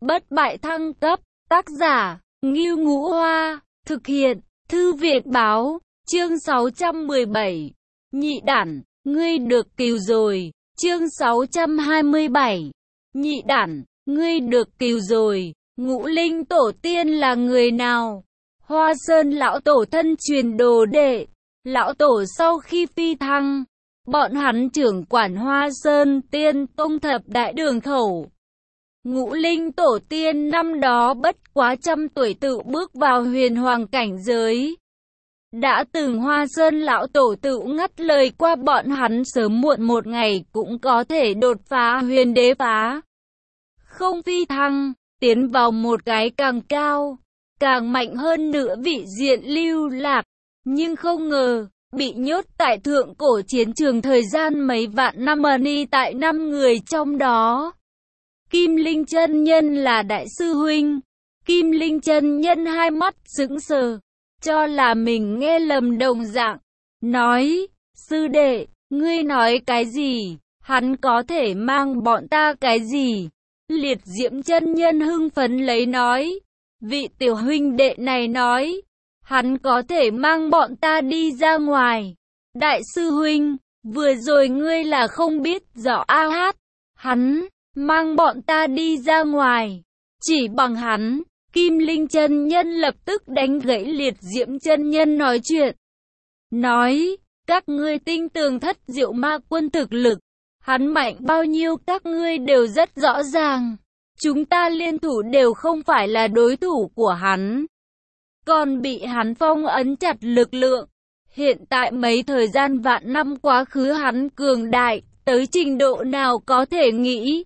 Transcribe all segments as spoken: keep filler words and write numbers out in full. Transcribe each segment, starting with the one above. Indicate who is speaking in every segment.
Speaker 1: Bất bại thăng cấp, tác giả, Ngưu Ngũ Hoa, thực hiện, Thư viện báo, chương sáu trăm mười bảy, nhị đản, ngươi được cứu rồi, chương sáu trăm hai mươi bảy, nhị đản, ngươi được cứu rồi, Ngũ Linh Tổ Tiên là người nào? Hoa Sơn lão tổ thân truyền đồ đệ, lão tổ sau khi phi thăng, bọn hắn trưởng quản Hoa Sơn Tiên Tông thập đại đường khẩu. Ngũ Linh Tổ Tiên năm đó bất quá trăm tuổi tự bước vào huyền hoàng cảnh giới. Đã từng Hoa Sơn lão tổ tự ngắt lời qua bọn hắn sớm muộn một ngày cũng có thể đột phá huyền đế phá. Không phi thăng, tiến vào một cái càng cao, càng mạnh hơn nữa vị diện lưu lạc. Nhưng không ngờ, bị nhốt tại thượng cổ chiến trường thời gian mấy vạn năm ẩn y tại năm người trong đó. Kim Linh chân nhân là đại sư huynh. Kim Linh chân nhân hai mắt sững sờ, cho là mình nghe lầm đồng dạng. Nói, sư đệ, ngươi nói cái gì? Hắn có thể mang bọn ta cái gì? Liệt Diễm chân nhân hưng phấn lấy nói. Vị tiểu huynh đệ này nói, hắn có thể mang bọn ta đi ra ngoài. Đại sư huynh, vừa rồi ngươi là không biết rõ a hát. Hắn mang bọn ta đi ra ngoài. Chỉ bằng hắn, Kim Linh chân nhân lập tức đánh gãy Liệt Diễm chân nhân nói chuyện. Nói, các ngươi tin tưởng Thất Diệu Ma Quân thực lực. Hắn mạnh bao nhiêu các ngươi đều rất rõ ràng. Chúng ta liên thủ đều không phải là đối thủ của hắn. Còn bị hắn phong ấn chặt lực lượng. Hiện tại mấy thời gian vạn năm quá khứ hắn cường đại, tới trình độ nào có thể nghĩ.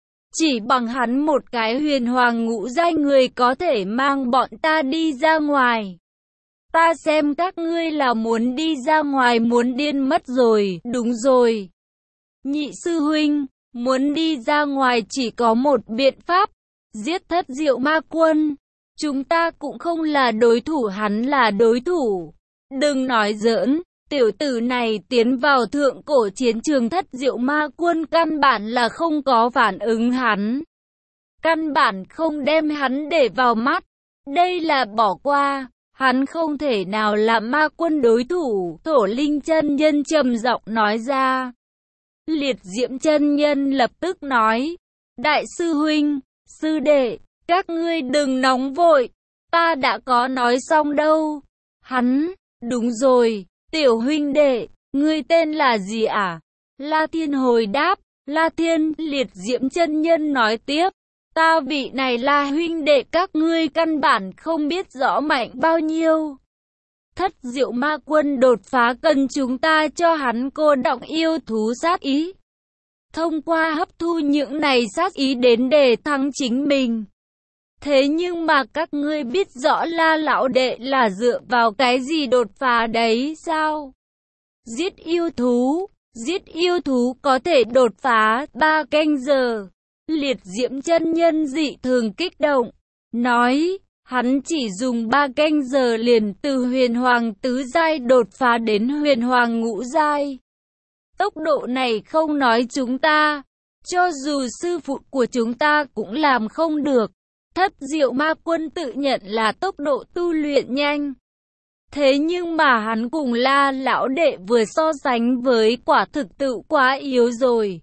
Speaker 1: Chỉ bằng hắn một cái huyền hoàng ngũ giai người có thể mang bọn ta đi ra ngoài. Ta xem các ngươi là muốn đi ra ngoài muốn điên mất rồi, đúng rồi. Nhị sư huynh, muốn đi ra ngoài chỉ có một biện pháp, giết Thất Diệu Ma Quân. Chúng ta cũng không là đối thủ hắn là đối thủ. Đừng nói giỡn, tiểu tử này tiến vào thượng cổ chiến trường Thất Diệu Ma Quân căn bản là không có phản ứng hắn. Căn bản không đem hắn để vào mắt. Đây là bỏ qua, hắn không thể nào là ma quân đối thủ. Thổ Linh chân nhân trầm giọng nói ra. Liệt Diễm chân nhân lập tức nói. Đại sư huynh, sư đệ, các ngươi đừng nóng vội. Ta đã có nói xong đâu. Hắn, đúng rồi, tiểu huynh đệ, ngươi tên là gì à? La Thiên hồi đáp. La Thiên, Liệt Diễm chân nhân nói tiếp. Ta vị này là huynh đệ các ngươi căn bản không biết rõ mạnh bao nhiêu. Thất Diệu Ma Quân đột phá cần chúng ta cho hắn cô động yêu thú sát ý. Thông qua hấp thu những này sát ý đến để thắng chính mình. Thế nhưng mà các ngươi biết rõ La lão đệ là dựa vào cái gì đột phá đấy sao? Giết yêu thú, giết yêu thú có thể đột phá ba canh giờ. Liệt Diễm chân nhân dị thường kích động, nói, hắn chỉ dùng ba canh giờ liền từ huyền hoàng tứ giai đột phá đến huyền hoàng ngũ giai. Tốc độ này không nói chúng ta, cho dù sư phụ của chúng ta cũng làm không được. Thất Diệu Ma Quân tự nhận là tốc độ tu luyện nhanh. Thế nhưng mà hắn cùng La lão đệ vừa so sánh với quả thực tự quá yếu rồi.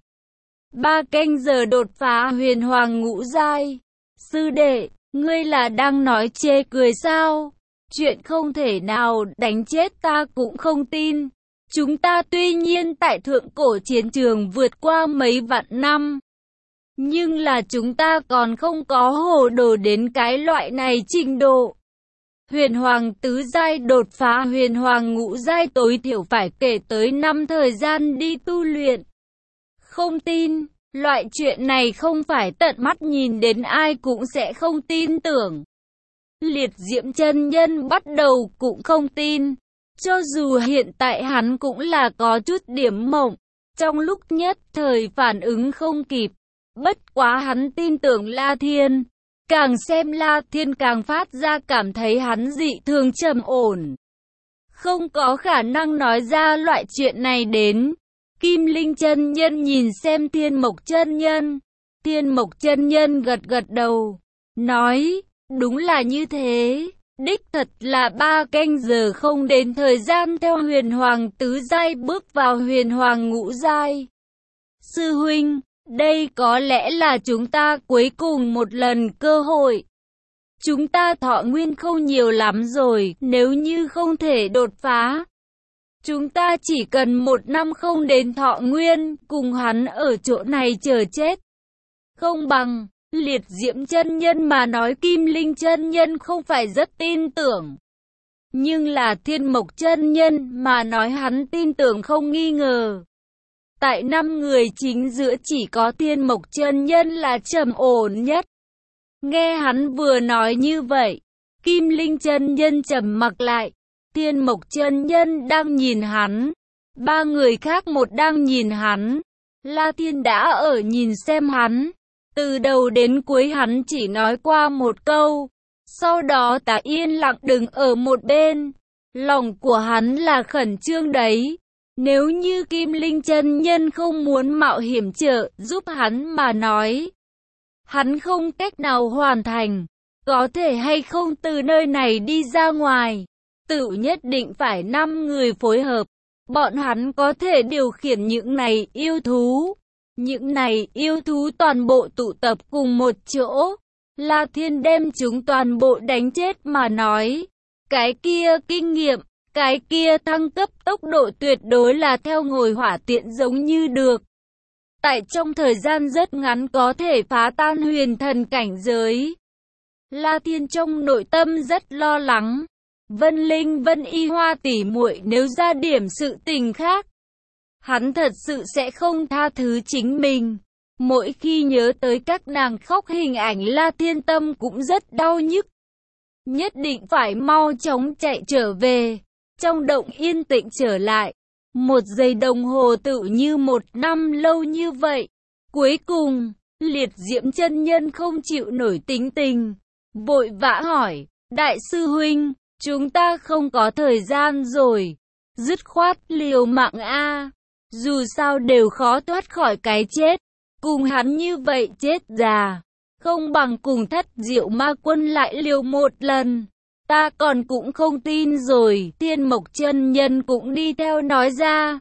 Speaker 1: Ba canh giờ đột phá huyền hoàng ngũ giai. Sư đệ, ngươi là đang nói chê cười sao? Chuyện không thể nào đánh chết ta cũng không tin. Chúng ta tuy nhiên tại thượng cổ chiến trường vượt qua mấy vạn năm. Nhưng là chúng ta còn không có hồ đồ đến cái loại này trình độ. Huyền hoàng tứ giai đột phá huyền hoàng ngũ giai tối thiểu phải kể tới năm thời gian đi tu luyện. Không tin, loại chuyện này không phải tận mắt nhìn đến ai cũng sẽ không tin tưởng. Liệt Diễm chân nhân bắt đầu cũng không tin. Cho dù hiện tại hắn cũng là có chút điểm mộng. Trong lúc nhất thời phản ứng không kịp. Bất quá hắn tin tưởng La Thiên. Càng xem La Thiên càng phát ra cảm thấy hắn dị thường trầm ổn. Không có khả năng nói ra loại chuyện này đến. Kim Linh chân nhân nhìn xem Thiên Mộc chân nhân. Thiên Mộc chân nhân gật gật đầu. nói, đúng là như thế. Đích thật là ba canh giờ không đến thời gian theo huyền hoàng tứ giai bước vào huyền hoàng ngũ giai. Sư huynh, đây có lẽ là chúng ta cuối cùng một lần cơ hội. Chúng ta thọ nguyên không nhiều lắm rồi, nếu như không thể đột phá. Chúng ta chỉ cần một năm không đến thọ nguyên, cùng hắn ở chỗ này chờ chết. Không bằng, Liệt Diễm chân nhân mà nói Kim Linh chân nhân không phải rất tin tưởng. Nhưng là Thiên Mộc chân nhân mà nói hắn tin tưởng không nghi ngờ. Tại năm người chính giữa chỉ có Thiên Mộc chân nhân là trầm ổn nhất. Nghe hắn vừa nói như vậy, Kim Linh chân nhân trầm mặc lại. Thiên Mộc chân nhân đang nhìn hắn, ba người khác một đang nhìn hắn. La Thiên đã ở nhìn xem hắn. Từ đầu đến cuối hắn chỉ nói qua một câu, sau đó ta yên lặng đứng ở một bên. Lòng của hắn là khẩn trương đấy. Nếu như Kim Linh chân nhân không muốn mạo hiểm trợ giúp hắn mà nói, hắn không cách nào hoàn thành. Có thể hay không từ nơi này đi ra ngoài, tự nhất định phải năm người phối hợp. Bọn hắn có thể điều khiển những này yêu thú. Những này yêu thú toàn bộ tụ tập cùng một chỗ. La Thiên đem chúng toàn bộ đánh chết mà nói. Cái kia kinh nghiệm, cái kia thăng cấp tốc độ tuyệt đối là theo ngồi hỏa tiện giống như được. Tại trong thời gian rất ngắn có thể phá tan huyền thần cảnh giới. La Thiên trong nội tâm rất lo lắng. Vân Linh Vân Y Hoa tỷ muội nếu ra điểm sự tình khác, hắn thật sự sẽ không tha thứ chính mình. Mỗi khi nhớ tới các nàng khóc hình ảnh La Thiên tâm cũng rất đau nhức. Nhất định phải mau chóng chạy trở về. Trong động yên tĩnh trở lại. Một giây đồng hồ tự như một năm lâu như vậy. Cuối cùng, Liệt Diễm chân nhân không chịu nổi tính tình. Vội vã hỏi, đại sư huynh, chúng ta không có thời gian rồi. Dứt khoát liều mạng a. Dù sao đều khó thoát khỏi cái chết. Cùng hắn như vậy chết già. Không bằng cùng Thất Diệu Ma Quân lại liều một lần. Ta còn cũng không tin rồi. Thiên Mộc chân nhân cũng đi theo nói ra.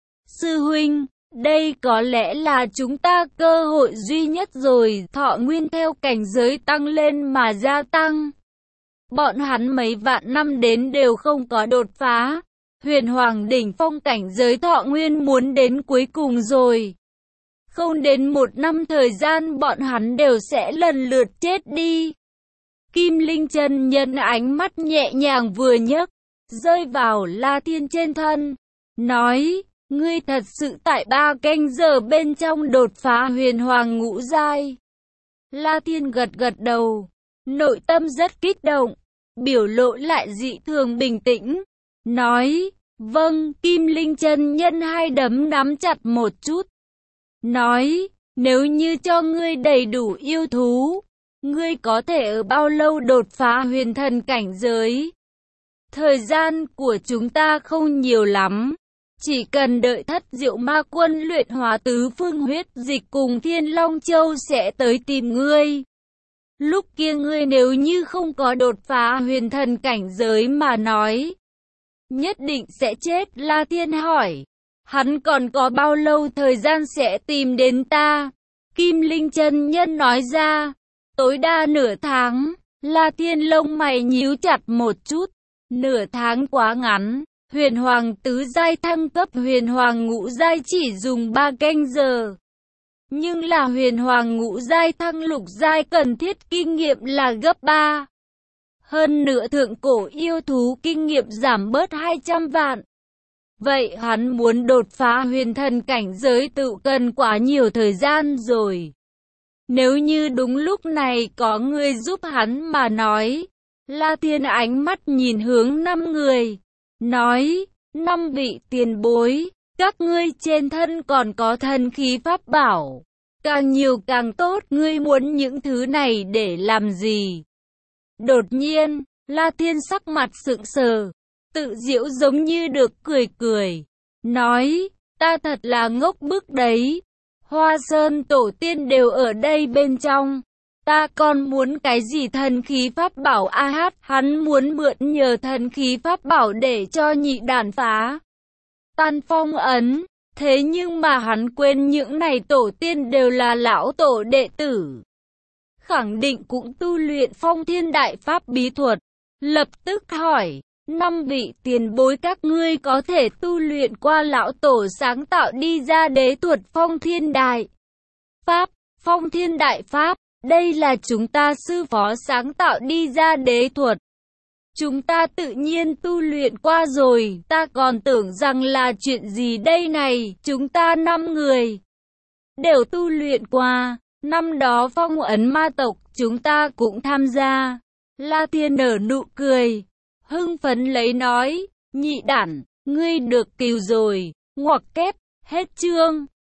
Speaker 1: Sư huynh, đây có lẽ là chúng ta cơ hội duy nhất rồi. Thọ nguyên theo cảnh giới tăng lên mà gia tăng. Bọn hắn mấy vạn năm đến đều không có đột phá. Huyền Hoàng đỉnh phong cảnh giới thọ nguyên muốn đến cuối cùng rồi. Không đến một năm thời gian bọn hắn đều sẽ lần lượt chết đi. Kim Linh chân nhân ánh mắt nhẹ nhàng vừa nhấc, rơi vào La Thiên trên thân. Nói, ngươi thật sự tại ba canh giờ bên trong đột phá huyền hoàng ngũ giai. La Thiên gật gật đầu, nội tâm rất kích động, biểu lộ lại dị thường bình tĩnh. Nói, vâng, Kim Linh chân nhân hai đấm nắm chặt một chút. Nói, nếu như cho ngươi đầy đủ yêu thú, ngươi có thể ở bao lâu đột phá huyền thần cảnh giới? Thời gian của chúng ta không nhiều lắm. Chỉ cần đợi Thất Diệu Ma Quân luyện hóa tứ phương huyết dịch cùng Thiên Long Châu sẽ tới tìm ngươi. Lúc kia ngươi nếu như không có đột phá huyền thần cảnh giới mà nói, nhất định sẽ chết. La Thiên hỏi, hắn còn có bao lâu thời gian sẽ tìm đến ta? Kim Linh chân nhân nói ra, tối đa nửa tháng. La Thiên lông mày nhíu chặt một chút, nửa tháng quá ngắn. Huyền Hoàng tứ giai thăng cấp Huyền Hoàng ngũ giai chỉ dùng ba canh giờ. Nhưng là Huyền Hoàng ngũ giai thăng lục giai cần thiết kinh nghiệm là gấp ba. Hơn nữa thượng cổ yêu thú kinh nghiệm giảm bớt hai trăm vạn. Vậy hắn muốn đột phá huyền thần cảnh giới tự cần quá nhiều thời gian rồi. Nếu như đúng lúc này có người giúp hắn mà nói. La Thiên ánh mắt nhìn hướng năm người. Nói, năm vị tiền bối, các ngươi trên thân còn có thần khí pháp bảo. Càng nhiều càng tốt, ngươi muốn những thứ này để làm gì? Đột nhiên, La Thiên sắc mặt sượng sờ, tự giễu giống như được cười cười. Nói, ta thật là ngốc bức đấy. Hoa Sơn tổ tiên đều ở đây bên trong. Ta còn muốn cái gì thần khí pháp bảo a hát, hắn muốn mượn nhờ thần khí pháp bảo để cho nhị đản phá tan phong ấn. Thế nhưng mà hắn quên những này tổ tiên đều là lão tổ đệ tử, khẳng định cũng tu luyện phong thiên đại pháp bí thuật. Lập tức hỏi, năm vị tiền bối các ngươi có thể tu luyện qua lão tổ sáng tạo đi ra đế thuật phong thiên đại pháp? Phong thiên đại pháp, đây là chúng ta sư phó sáng tạo đi ra đế thuật. Chúng ta tự nhiên tu luyện qua rồi, ta còn tưởng rằng là chuyện gì đây này, chúng ta năm người đều tu luyện qua, năm đó phong ấn ma tộc, chúng ta cũng tham gia. La Thiên nở nụ cười, hưng phấn lấy nói, nhị đản, ngươi được cứu rồi, ngoặc kép, hết chương.